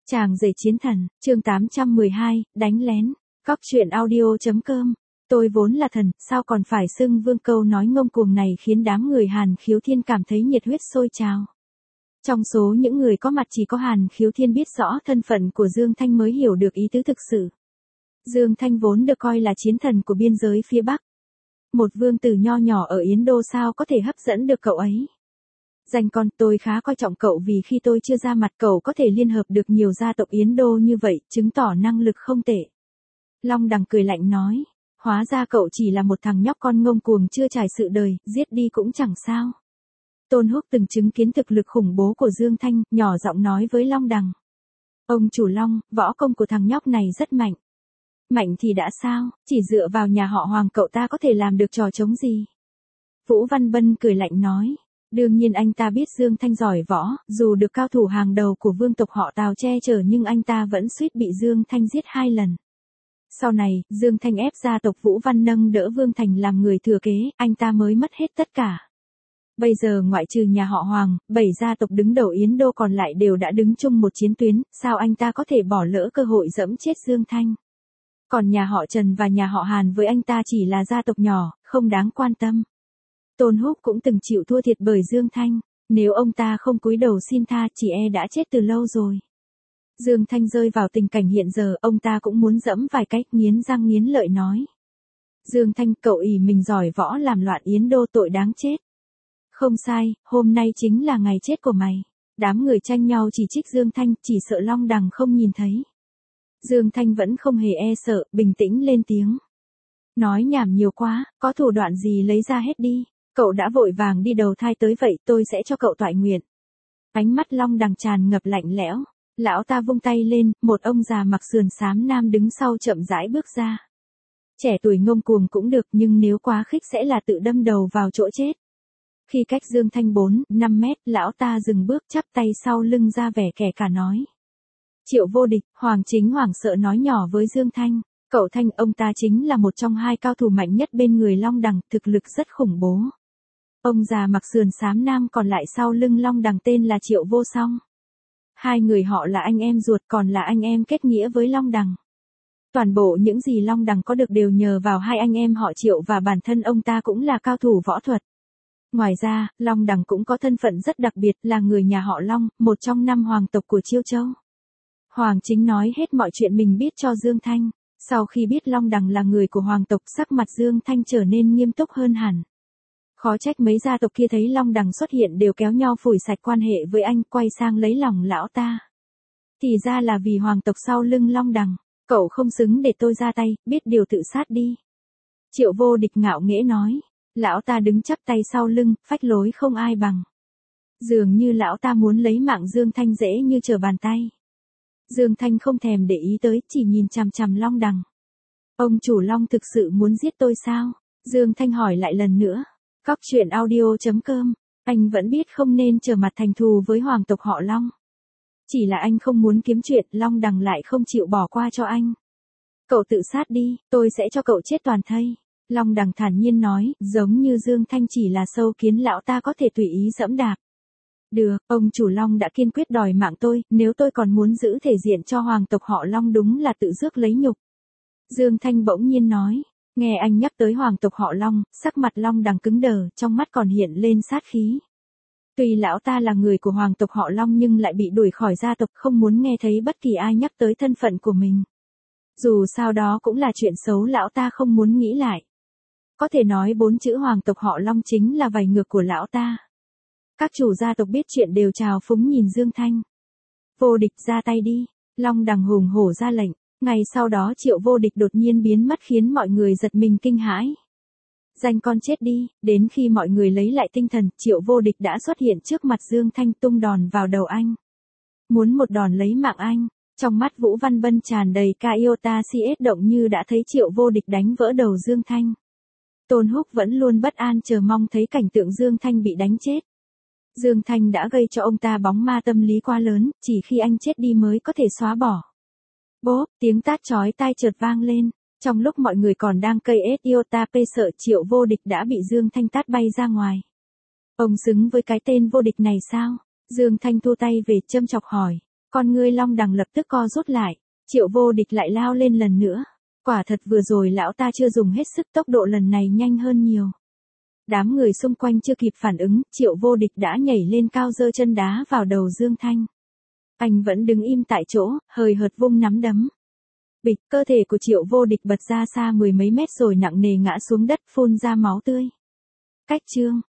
Chàng rể chiến thần, chương 812, đánh lén. Cóc truyện audio.com. Tôi vốn là thần, sao còn phải xưng vương? Câu nói ngông cuồng này khiến đám người Hàn Khiếu Thiên cảm thấy nhiệt huyết sôi trào. Trong số những người có mặt chỉ có Hàn Khiếu Thiên biết rõ thân phận của Dương Thanh mới hiểu được ý tứ thực sự. Dương Thanh vốn được coi là chiến thần của biên giới phía Bắc. Một vương tử nho nhỏ ở Yến Đô sao có thể hấp dẫn được cậu ấy. Danh con, tôi khá coi trọng cậu vì khi tôi chưa ra mặt cậu có thể liên hợp được nhiều gia tộc Yến Đô như vậy, chứng tỏ năng lực không tệ. Long Đằng cười lạnh nói, hóa ra cậu chỉ là một thằng nhóc con ngông cuồng chưa trải sự đời, giết đi cũng chẳng sao. Tôn Húc từng chứng kiến thực lực khủng bố của Dương Thanh, nhỏ giọng nói với Long Đằng. Ông chủ Long, võ công của thằng nhóc này rất mạnh. Mạnh thì đã sao, chỉ dựa vào nhà họ Hoàng cậu ta có thể làm được trò trống gì? Vũ Văn Bân cười lạnh nói. Đương nhiên anh ta biết Dương Thanh giỏi võ, dù được cao thủ hàng đầu của vương tộc họ Tào che chở nhưng anh ta vẫn suýt bị Dương Thanh giết 2 lần. Sau này, Dương Thanh ép gia tộc Vũ Văn nâng đỡ Vương Thành làm người thừa kế, anh ta mới mất hết tất cả. Bây giờ ngoại trừ nhà họ Hoàng, 7 gia tộc đứng đầu Yến Đô còn lại đều đã đứng chung một chiến tuyến, sao anh ta có thể bỏ lỡ cơ hội giẫm chết Dương Thanh? Còn nhà họ Trần và nhà họ Hàn với anh ta chỉ là gia tộc nhỏ, không đáng quan tâm. Tôn Húc cũng từng chịu thua thiệt bởi Dương Thanh, nếu ông ta không cúi đầu xin tha chỉ e đã chết từ lâu rồi. Dương Thanh rơi vào tình cảnh hiện giờ, ông ta cũng muốn dẫm vài cách, nghiến răng nghiến lợi nói. Dương Thanh, cậu ỷ mình giỏi võ làm loạn Yến Đô, tội đáng chết. Không sai, hôm nay chính là ngày chết của mày. Đám người tranh nhau chỉ trích Dương Thanh, chỉ sợ Long Đằng không nhìn thấy. Dương Thanh vẫn không hề e sợ, bình tĩnh lên tiếng. Nói nhảm nhiều quá, có thủ đoạn gì lấy ra hết đi. Cậu đã vội vàng đi đầu thai tới vậy, tôi sẽ cho cậu toại nguyện. Ánh mắt Long Đằng tràn ngập lạnh lẽo. Lão ta vung tay lên, một ông già mặc sườn xám nam đứng sau chậm rãi bước ra. Trẻ tuổi ngông cuồng cũng được nhưng nếu quá khích sẽ là tự đâm đầu vào chỗ chết. Khi cách Dương Thanh 4-5 mét, lão ta dừng bước chắp tay sau lưng ra vẻ kẻ cả nói. Triệu Vô Địch, Hoàng Chính hoảng sợ nói nhỏ với Dương Thanh. Cậu Thanh, ông ta chính là một trong 2 cao thủ mạnh nhất bên người Long Đằng, thực lực rất khủng bố. Ông già mặc sườn xám nam còn lại sau lưng Long Đằng tên là Triệu Vô Song. 2 người họ là anh em ruột, còn là anh em kết nghĩa với Long Đằng. Toàn bộ những gì Long Đằng có được đều nhờ vào 2 anh em họ Triệu và bản thân ông ta cũng là cao thủ võ thuật. Ngoài ra, Long Đằng cũng có thân phận rất đặc biệt, là người nhà họ Long, một trong 5 hoàng tộc của Chiêu Châu. Hoàng Chính nói hết mọi chuyện mình biết cho Dương Thanh. Sau khi biết Long Đằng là người của hoàng tộc, sắc mặt Dương Thanh trở nên nghiêm túc hơn hẳn. Khó trách mấy gia tộc kia thấy Long Đằng xuất hiện đều kéo nhau phủi sạch quan hệ với anh, quay sang lấy lòng lão ta. Thì ra là vì hoàng tộc sau lưng Long Đằng. Cậu không xứng để tôi ra tay, biết điều tự sát đi. Triệu Vô Địch ngạo nghễ nói. Lão ta đứng chắp tay sau lưng, phách lối không ai bằng. Dường như lão ta muốn lấy mạng Dương Thanh dễ như trở bàn tay. Dương Thanh không thèm để ý tới, chỉ nhìn chằm chằm Long Đằng. Ông chủ Long thực sự muốn giết tôi sao? Dương Thanh hỏi lại lần nữa. Cóc truyện audio.com. Anh vẫn biết không nên trở mặt thành thù với hoàng tộc họ Long. Chỉ là anh không muốn kiếm chuyện, Long Đằng lại không chịu bỏ qua cho anh. Cậu tự sát đi, tôi sẽ cho cậu chết toàn thây. Long Đằng thản nhiên nói, giống như Dương Thanh chỉ là sâu kiến lão ta có thể tùy ý dẫm đạp. Được, ông chủ Long đã kiên quyết đòi mạng tôi, nếu tôi còn muốn giữ thể diện cho hoàng tộc họ Long đúng là tự rước lấy nhục. Dương Thanh bỗng nhiên nói. Nghe anh nhắc tới hoàng tộc họ Long, sắc mặt Long Đằng cứng đờ, trong mắt còn hiện lên sát khí. Tuy lão ta là người của hoàng tộc họ Long nhưng lại bị đuổi khỏi gia tộc, không muốn nghe thấy bất kỳ ai nhắc tới thân phận của mình. Dù sao đó cũng là chuyện xấu lão ta không muốn nghĩ lại. Có thể nói 4 chữ hoàng tộc họ Long chính là vảy ngược của lão ta. Các chủ gia tộc biết chuyện đều trào phúng nhìn Dương Thanh. Vô Địch ra tay đi, Long Đằng hùng hổ ra lệnh. Ngày sau đó Triệu Vô Địch đột nhiên biến mất khiến mọi người giật mình kinh hãi. Danh con chết đi, đến khi mọi người lấy lại tinh thần, Triệu Vô Địch đã xuất hiện trước mặt Dương Thanh tung đòn vào đầu anh. Muốn một đòn lấy mạng anh, trong mắt Vũ Văn Bân tràn đầy Iota CS động như đã thấy Triệu Vô Địch đánh vỡ đầu Dương Thanh. Tôn Húc vẫn luôn bất an chờ mong thấy cảnh tượng Dương Thanh bị đánh chết. Dương Thanh đã gây cho ông ta bóng ma tâm lý quá lớn, chỉ khi anh chết đi mới có thể xóa bỏ. Bốp, tiếng tát chói tai chợt vang lên. Trong lúc mọi người còn đang cây Iota P sợ Triệu Vô Địch đã bị Dương Thanh tát bay ra ngoài. Ông xứng với cái tên Vô Địch này sao? Dương Thanh thu tay về châm chọc hỏi. Con ngươi Long Đằng lập tức co rút lại, Triệu Vô Địch lại lao lên lần nữa. Quả thật vừa rồi lão ta chưa dùng hết sức, tốc độ lần này nhanh hơn nhiều. Đám người xung quanh chưa kịp phản ứng, Triệu Vô Địch đã nhảy lên cao giơ chân đá vào đầu Dương Thanh. Anh vẫn đứng im tại chỗ, hời hợt vung nắm đấm. Bịch, cơ thể của Triệu Vô Địch bật ra xa mười mấy mét rồi nặng nề ngã xuống đất phun ra máu tươi. Cách chương